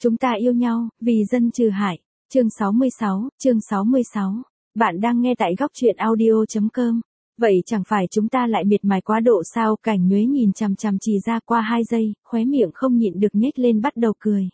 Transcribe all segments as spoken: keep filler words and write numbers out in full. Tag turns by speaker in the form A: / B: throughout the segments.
A: Chúng ta yêu nhau, vì dân trừ hại. Chương sáu mươi sáu, chương sáu mươi sáu. Bạn đang nghe tại góc truyện audio chấm com. Vậy chẳng phải chúng ta lại miệt mài quá độ sao? Cảnh Nhuế nhìn chằm chằm Trì Gia qua hai giây, khóe miệng không nhịn được nhếch lên bắt đầu cười.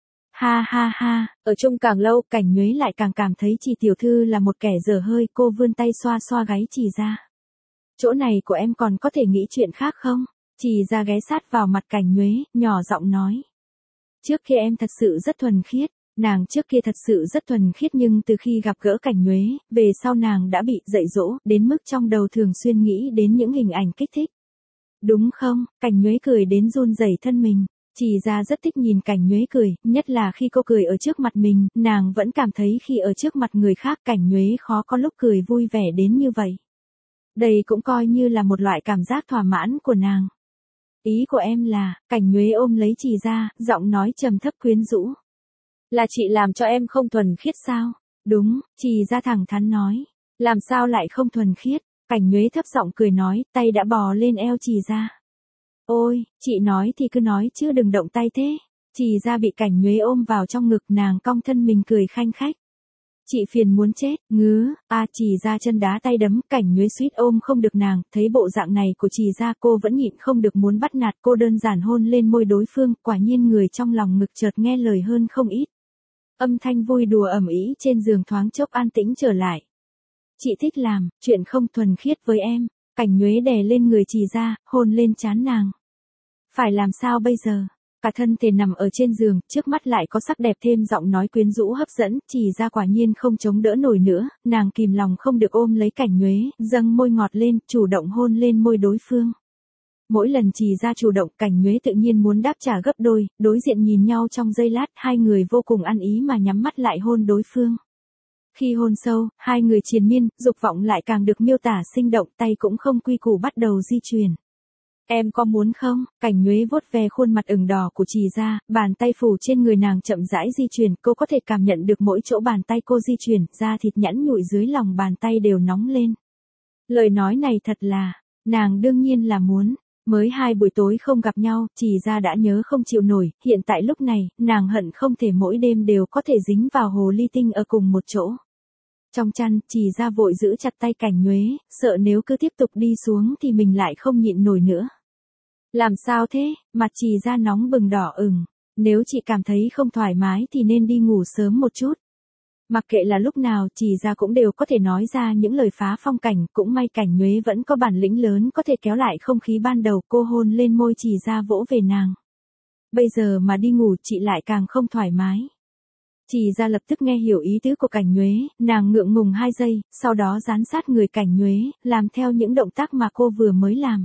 A: Ha ha ha, ở chung càng lâu, Cảnh Nhuế lại càng cảm thấy Trì tiểu thư là một kẻ dở hơi, cô vươn tay xoa xoa gáy Trì Gia. Chỗ này của em còn có thể nghĩ chuyện khác không? Trì Gia ghé sát vào mặt Cảnh Nhuế, nhỏ giọng nói. Trước kia em thật sự rất thuần khiết, nàng trước kia thật sự rất thuần khiết nhưng từ khi gặp gỡ Cảnh Nhuế, về sau nàng đã bị dạy dỗ, đến mức trong đầu thường xuyên nghĩ đến những hình ảnh kích thích. Đúng không? Cảnh Nhuế cười đến run rẩy thân mình. Trì Gia rất thích nhìn Cảnh Nhuế cười, nhất là khi cô cười ở trước mặt mình, nàng vẫn cảm thấy khi ở trước mặt người khác Cảnh Nhuế khó có lúc cười vui vẻ đến như vậy. Đây cũng coi như là một loại cảm giác thỏa mãn của nàng. Ý của em là, Cảnh Nhuế ôm lấy Trì Gia, giọng nói trầm thấp quyến rũ. Là chị làm cho em không thuần khiết sao? Đúng, Trì Gia thẳng thắn nói. Làm sao lại không thuần khiết? Cảnh Nhuế thấp giọng cười nói, tay đã bò lên eo Trì Gia. Ôi, chị nói thì cứ nói chứ đừng động tay thế. Trì Gia bị Cảnh Nhuế ôm vào trong ngực, nàng cong thân mình cười khanh khách. Chị phiền muốn chết, ngứa, a à, Trì Gia chân đá tay đấm, Cảnh Nhuế suýt ôm không được nàng, thấy bộ dạng này của Trì Gia cô vẫn nhịn không được muốn bắt nạt, cô đơn giản hôn lên môi đối phương, quả nhiên người trong lòng ngực chợt nghe lời hơn không ít. Âm thanh vui đùa ầm ĩ trên giường thoáng chốc an tĩnh trở lại. Chị thích làm, chuyện không thuần khiết với em. Cảnh Nhuế đè lên người Trì Gia, hôn lên trán nàng. Phải làm sao bây giờ? Cả thân thể nằm ở trên giường, trước mắt lại có sắc đẹp thêm giọng nói quyến rũ hấp dẫn, Trì Gia quả nhiên không chống đỡ nổi nữa, nàng kìm lòng không được ôm lấy Cảnh Nhuế, dâng môi ngọt lên, chủ động hôn lên môi đối phương. Mỗi lần Trì Gia chủ động, Cảnh Nhuế tự nhiên muốn đáp trả gấp đôi, đối diện nhìn nhau trong giây lát, hai người vô cùng ăn ý mà nhắm mắt lại hôn đối phương. Khi hôn sâu, hai người triền miên, dục vọng lại càng được miêu tả sinh động, tay cũng không quy củ bắt đầu di chuyển. Em có muốn không? Cảnh Nhuế vuốt ve khuôn mặt ửng đỏ của Trì Gia, bàn tay phủ trên người nàng chậm rãi di chuyển, cô có thể cảm nhận được mỗi chỗ bàn tay cô di chuyển, da thịt nhẵn nhụi dưới lòng bàn tay đều nóng lên. Lời nói này thật là, nàng đương nhiên là muốn. Mới hai buổi tối không gặp nhau, Trì Gia đã nhớ không chịu nổi, hiện tại lúc này, nàng hận không thể mỗi đêm đều có thể dính vào hồ ly tinh ở cùng một chỗ. Trong chăn, Trì Gia vội giữ chặt tay Cảnh Nhuế, sợ nếu cứ tiếp tục đi xuống thì mình lại không nhịn nổi nữa. Làm sao thế? Mặt Trì Gia nóng bừng đỏ ửng. Nếu chị cảm thấy không thoải mái thì nên đi ngủ sớm một chút. Mặc kệ là lúc nào, Trì Gia cũng đều có thể nói ra những lời phá phong cảnh, cũng may Cảnh Nhuế vẫn có bản lĩnh lớn có thể kéo lại không khí ban đầu, cô hôn lên môi Trì Gia vỗ về nàng. Bây giờ mà đi ngủ chị lại càng không thoải mái. Trì Gia lập tức nghe hiểu ý tứ của Cảnh Nhuế, nàng ngượng ngùng hai giây, sau đó dán sát người Cảnh Nhuế, làm theo những động tác mà cô vừa mới làm.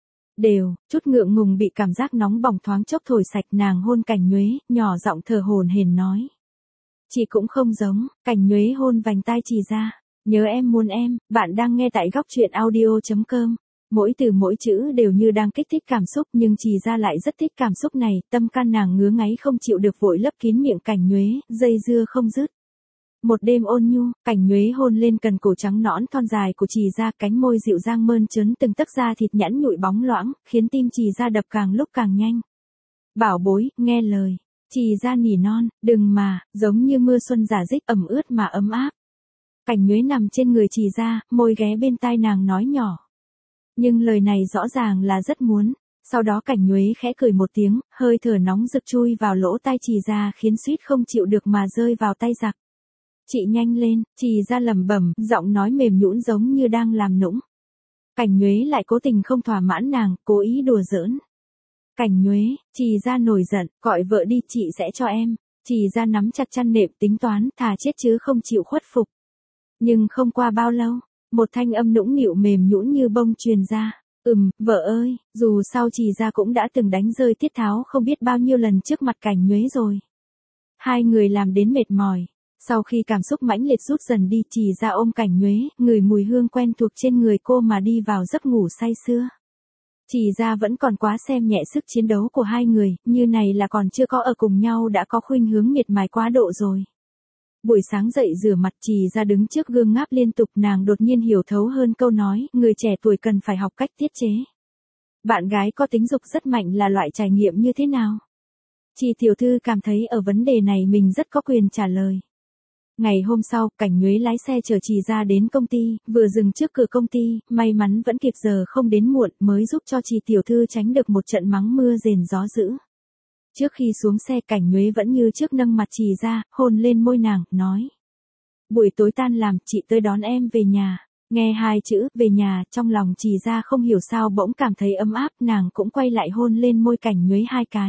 A: Đều, chút ngượng ngùng bị cảm giác nóng bỏng thoáng chốc thổi sạch, nàng hôn Cảnh Nhuế, nhỏ giọng thở hổn hển nói. Chị cũng không giống. Cảnh Nhuế hôn vành tai Trì Gia. Nhớ em muốn em, bạn đang nghe tại góc truyện audio chấm com. Mỗi từ mỗi chữ đều như đang kích thích cảm xúc, nhưng Trì Gia lại rất thích cảm xúc này, tâm can nàng ngứa ngáy không chịu được vội lấp kín miệng Cảnh Nhuế, dây dưa không dứt. Một đêm ôn nhu, Cảnh Nhuế hôn lên cần cổ trắng nõn thon dài của Trì Gia, cánh môi dịu dàng mơn trớn từng tấc da thịt nhẵn nhụi bóng loãng, khiến tim Trì Gia đập càng lúc càng nhanh. Bảo bối, nghe lời. Trì Gia nỉ non, đừng mà, giống như mưa xuân rả rích ẩm ướt mà ấm áp. Cảnh Nhuế nằm trên người Trì Gia, môi ghé bên tai nàng nói nhỏ. Nhưng lời này rõ ràng là rất muốn. Sau đó Cảnh Nhuế khẽ cười một tiếng, hơi thở nóng rực chui vào lỗ tai Trì Gia khiến suýt không chịu được mà rơi vào tay giặc. Chị nhanh lên, Trì Gia lẩm bẩm, giọng nói mềm nhũn giống như đang làm nũng. Cảnh Nhuế lại cố tình không thỏa mãn nàng, cố ý đùa giỡn. Cảnh Nhuế, Trì Gia nổi giận, gọi vợ đi, chị sẽ cho em. Trì Gia nắm chặt chăn nệm tính toán, thà chết chứ không chịu khuất phục. Nhưng không qua bao lâu, một thanh âm nũng nịu mềm nhũn như bông truyền ra. Ừm, vợ ơi, dù sao Trì Gia cũng đã từng đánh rơi Tiết Tháo không biết bao nhiêu lần trước mặt Cảnh Nhuế rồi. Hai người làm đến mệt mỏi. Sau khi cảm xúc mãnh liệt rút dần đi, Trì Gia ôm Cảnh Nhuế, ngửi mùi hương quen thuộc trên người cô mà đi vào giấc ngủ say sưa. Trì Gia vẫn còn quá xem nhẹ sức chiến đấu của hai người, như này là còn chưa có ở cùng nhau đã có khuynh hướng miệt mài quá độ rồi. Buổi sáng dậy rửa mặt, Trì Gia đứng trước gương ngáp liên tục, nàng đột nhiên hiểu thấu hơn câu nói, người trẻ tuổi cần phải học cách tiết chế. Bạn gái có tính dục rất mạnh là loại trải nghiệm như thế nào? Chị tiểu thư cảm thấy ở vấn đề này mình rất có quyền trả lời. Ngày hôm sau, Cảnh Nhuế lái xe chở chị ra đến công ty, vừa dừng trước cửa công ty, may mắn vẫn kịp giờ không đến muộn mới giúp cho chị tiểu thư tránh được một trận mắng mưa rền gió dữ. Trước khi xuống xe, Cảnh Nhuế vẫn như trước nâng mặt chị ra, hôn lên môi nàng, nói. Buổi tối tan làm, chị tới đón em về nhà. Nghe hai chữ, về nhà, trong lòng chị ra không hiểu sao bỗng cảm thấy ấm áp, nàng cũng quay lại hôn lên môi Cảnh Nhuế hai cái.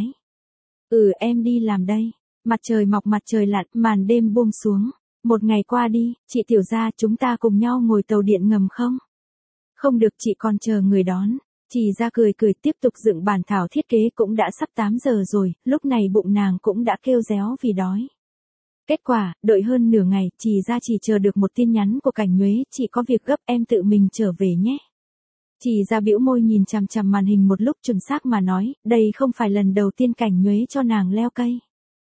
A: Ừ, em đi làm đây. Mặt trời mọc mặt trời lặn, màn đêm buông xuống. Một ngày qua đi, chị tiểu gia chúng ta cùng nhau ngồi tàu điện ngầm không? Không được, chị còn chờ người đón. Chị ra cười cười tiếp tục dựng bản thảo thiết kế, cũng đã sắp tám giờ rồi, lúc này bụng nàng cũng đã kêu réo vì đói. Kết quả, đợi hơn nửa ngày, chị ra chỉ chờ được một tin nhắn của Cảnh Nhuế, chị có việc gấp em tự mình trở về nhé. Chị ra bĩu môi nhìn chằm chằm màn hình một lúc, chuẩn xác mà nói, đây không phải lần đầu tiên Cảnh Nhuế cho nàng leo cây.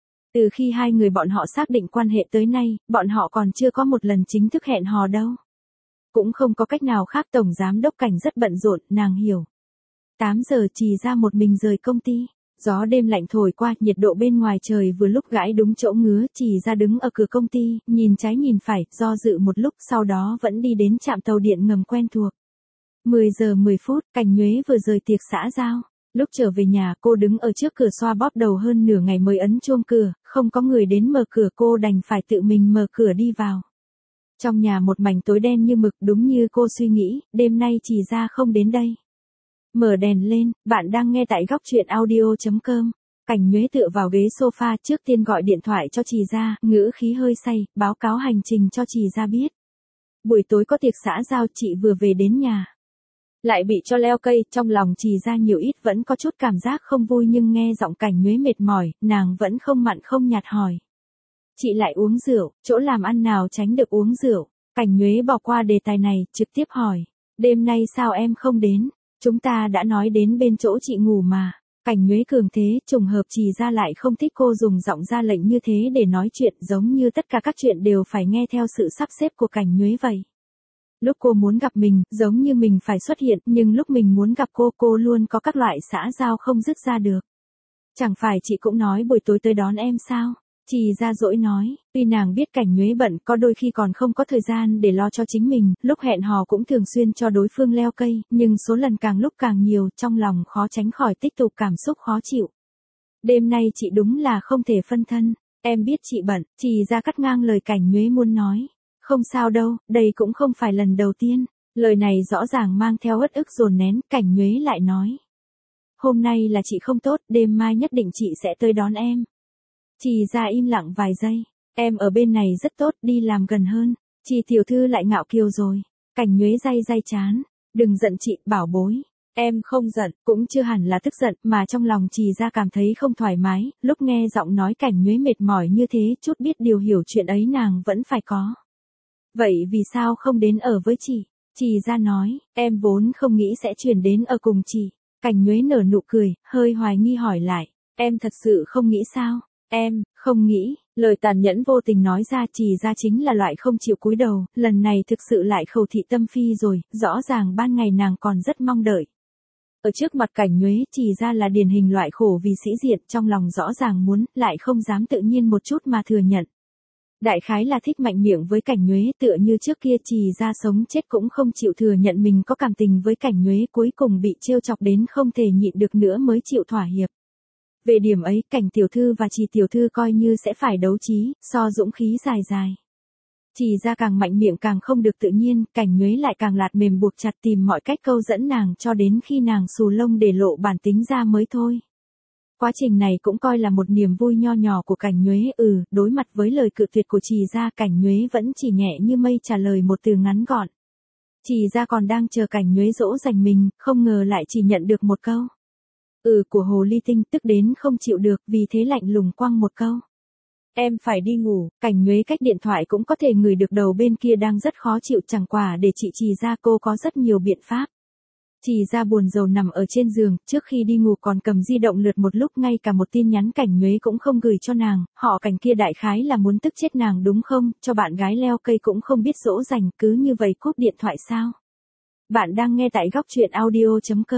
A: Từ khi hai người bọn họ xác định quan hệ tới nay, bọn họ còn chưa có một lần chính thức hẹn hò đâu. Cũng không có cách nào khác, tổng giám đốc Cảnh rất bận rộn, nàng hiểu. tám giờ chị ra một mình rời công ty. Gió đêm lạnh thổi qua, nhiệt độ bên ngoài trời vừa lúc gãi đúng chỗ ngứa, chị ra đứng ở cửa công ty, nhìn trái nhìn phải, do dự một lúc, sau đó vẫn đi đến trạm tàu điện ngầm quen thuộc. mười giờ mười phút, Cảnh Nhuế vừa rời tiệc xã giao. Lúc trở về nhà, cô đứng ở trước cửa xoa bóp đầu hơn nửa ngày mới ấn chuông cửa, không có người đến mở cửa, cô đành phải tự mình mở cửa đi vào. Trong nhà một mảnh tối đen như mực, đúng như cô suy nghĩ, đêm nay chị ra không đến đây. Mở đèn lên, bạn đang nghe tại góc truyện audio chấm com. Cảnh Nhuế tựa vào ghế sofa, trước tiên gọi điện thoại cho chị ra, ngữ khí hơi say, báo cáo hành trình cho chị ra biết. Buổi tối có tiệc xã giao, chị vừa về đến nhà. Lại bị cho leo cây, trong lòng chị ra nhiều ít vẫn có chút cảm giác không vui, nhưng nghe giọng Cảnh Nhuế mệt mỏi, nàng vẫn không mặn không nhạt hỏi. Chị lại uống rượu, chỗ làm ăn nào tránh được uống rượu. Cảnh Nhuế bỏ qua đề tài này, trực tiếp hỏi. Đêm nay sao em không đến? Chúng ta đã nói đến bên chỗ chị ngủ mà. Cảnh Nhuế cường thế, trùng hợp chị ra lại không thích cô dùng giọng ra lệnh như thế để nói chuyện, giống như tất cả các chuyện đều phải nghe theo sự sắp xếp của Cảnh Nhuế vậy. Lúc cô muốn gặp mình, giống như mình phải xuất hiện, nhưng lúc mình muốn gặp cô, cô luôn có các loại xã giao không dứt ra được. Chẳng phải chị cũng nói buổi tối tới đón em sao? Chị ra dỗi nói, tuy nàng biết Cảnh Nhuế bận, có đôi khi còn không có thời gian để lo cho chính mình, lúc hẹn hò cũng thường xuyên cho đối phương leo cây, nhưng số lần càng lúc càng nhiều, trong lòng khó tránh khỏi tích tụ cảm xúc khó chịu. Đêm nay chị đúng là không thể phân thân, em biết chị bận, chị ra cắt ngang lời Cảnh Nhuế muốn nói. Không sao đâu, đây cũng không phải lần đầu tiên. Lời này rõ ràng mang theo uất ức dồn nén, Cảnh Nhuế lại nói. Hôm nay là chị không tốt, đêm mai nhất định chị sẽ tới đón em. Chị ra im lặng vài giây. Em ở bên này rất tốt, đi làm gần hơn. Chị tiểu thư lại ngạo kiều rồi. Cảnh Nhuế day day chán. Đừng giận chị, bảo bối. Em không giận, cũng chưa hẳn là tức giận, mà trong lòng chị ra cảm thấy không thoải mái. Lúc nghe giọng nói Cảnh Nhuế mệt mỏi như thế, chút biết điều hiểu chuyện ấy nàng vẫn phải có. Vậy vì sao không đến ở với chị? Chị ra nói, em vốn không nghĩ sẽ chuyển đến ở cùng chị. Cảnh Nhuế nở nụ cười, hơi hoài nghi hỏi lại, em thật sự không nghĩ sao? Em, không nghĩ, lời tàn nhẫn vô tình nói ra, chị ra chính là loại không chịu cúi đầu, lần này thực sự lại khẩu thị tâm phi rồi, rõ ràng ban ngày nàng còn rất mong đợi. Ở trước mặt Cảnh Nhuế, chị ra là điển hình loại khổ vì sĩ diện, trong lòng rõ ràng muốn, lại không dám tự nhiên một chút mà thừa nhận. Đại khái là thích mạnh miệng với Cảnh Nhuế, tựa như trước kia chị ra sống chết cũng không chịu thừa nhận mình có cảm tình với Cảnh Nhuế, cuối cùng bị trêu chọc đến không thể nhịn được nữa mới chịu thỏa hiệp. Về điểm ấy, Cảnh tiểu thư và chị tiểu thư coi như sẽ phải đấu trí, so dũng khí dài dài. Chị ra càng mạnh miệng càng không được tự nhiên, Cảnh Nhuế lại càng lạt mềm buộc chặt tìm mọi cách câu dẫn nàng cho đến khi nàng xù lông để lộ bản tính ra mới thôi. Quá trình này cũng coi là một niềm vui nho nhỏ của Cảnh Nhuế, ừ, đối mặt với lời cự tuyệt của chị ra, Cảnh Nhuế vẫn chỉ nhẹ như mây trả lời một từ ngắn gọn. Chị ra còn đang chờ Cảnh Nhuế dỗ dành mình, không ngờ lại chỉ nhận được một câu. Ừ của hồ ly tinh, tức đến không chịu được, vì thế lạnh lùng quăng một câu. Em phải đi ngủ. Cảnh Nhuế cách điện thoại cũng có thể ngửi được đầu bên kia đang rất khó chịu, chẳng quả để chị Trì ra cô có rất nhiều biện pháp. Trì ra buồn rầu nằm ở trên giường, trước khi đi ngủ còn cầm di động lượt một lúc, ngay cả một tin nhắn Cảnh Nhuế cũng không gửi cho nàng, họ Cảnh kia đại khái là muốn tức chết nàng đúng không, cho bạn gái leo cây cũng không biết dỗ dành, cứ như vậy cúp điện thoại sao. Bạn đang nghe tại góc truyện audio chấm com.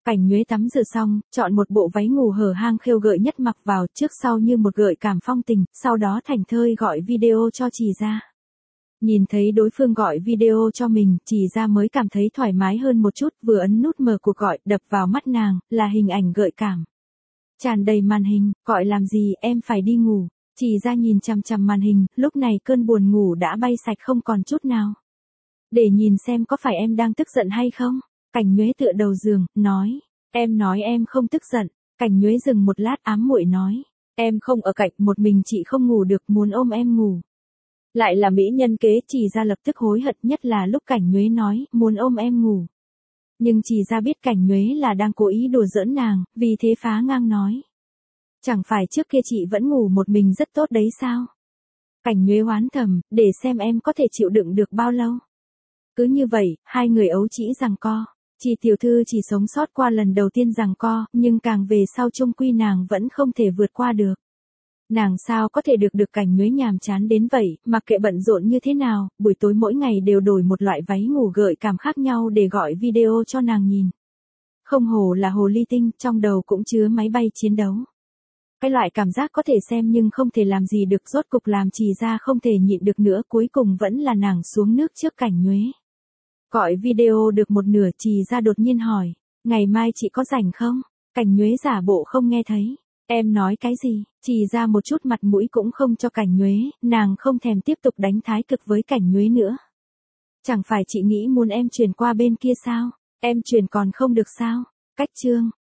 A: Cảnh Nhuế tắm rửa xong, chọn một bộ váy ngủ hở hang khêu gợi nhất mặc vào trước sau như một gợi cảm phong tình, sau đó thảnh thơi gọi video cho Trì Gia. Nhìn thấy đối phương gọi video cho mình, Trì Gia mới cảm thấy thoải mái hơn một chút, vừa ấn nút mở cuộc gọi, đập vào mắt nàng, là hình ảnh gợi cảm. Tràn đầy màn hình, gọi làm gì, em phải đi ngủ. Trì Gia nhìn chằm chằm màn hình, lúc này cơn buồn ngủ đã bay sạch không còn chút nào. Để nhìn xem có phải em đang tức giận hay không? Cảnh Nhuế tựa đầu giường, nói. Em nói em không tức giận. Cảnh Nhuế dừng một lát ám muội nói. Em không ở cạnh, một mình chị không ngủ được, muốn ôm em ngủ. Lại là mỹ nhân kế, Trì Gia lập tức hối hận, nhất là lúc Cảnh Nhuế nói, muốn ôm em ngủ. Nhưng Trì Gia biết Cảnh Nhuế là đang cố ý đùa giỡn nàng, vì thế phá ngang nói. Chẳng phải trước kia chị vẫn ngủ một mình rất tốt đấy sao? Cảnh Nhuế oán thầm, để xem em có thể chịu đựng được bao lâu. Cứ như vậy, hai người ấu trĩ giằng co. Chị tiểu thư chỉ sống sót qua lần đầu tiên giằng co, nhưng càng về sau chung quy nàng vẫn không thể vượt qua được. Nàng sao có thể được được Cảnh Nhuế nhàm chán đến vậy, mặc kệ bận rộn như thế nào, buổi tối mỗi ngày đều đổi một loại váy ngủ gợi cảm khác nhau để gọi video cho nàng nhìn. Không hổ là hồ ly tinh, trong đầu cũng chứa máy bay chiến đấu. Cái loại cảm giác có thể xem nhưng không thể làm gì được, rốt cục làm Trì Gia không thể nhịn được nữa, cuối cùng vẫn là nàng xuống nước trước Cảnh Nhuế. Gọi video được một nửa, Trì Gia đột nhiên hỏi, ngày mai chị có rảnh không? Cảnh Nhuế giả bộ không nghe thấy. Em nói cái gì? Trì Gia một chút mặt mũi cũng không cho Cảnh Nhuế, nàng không thèm tiếp tục đánh thái cực với Cảnh Nhuế nữa. Chẳng phải chị nghĩ muốn em chuyển qua bên kia sao? Em chuyển còn không được sao? Cách chương.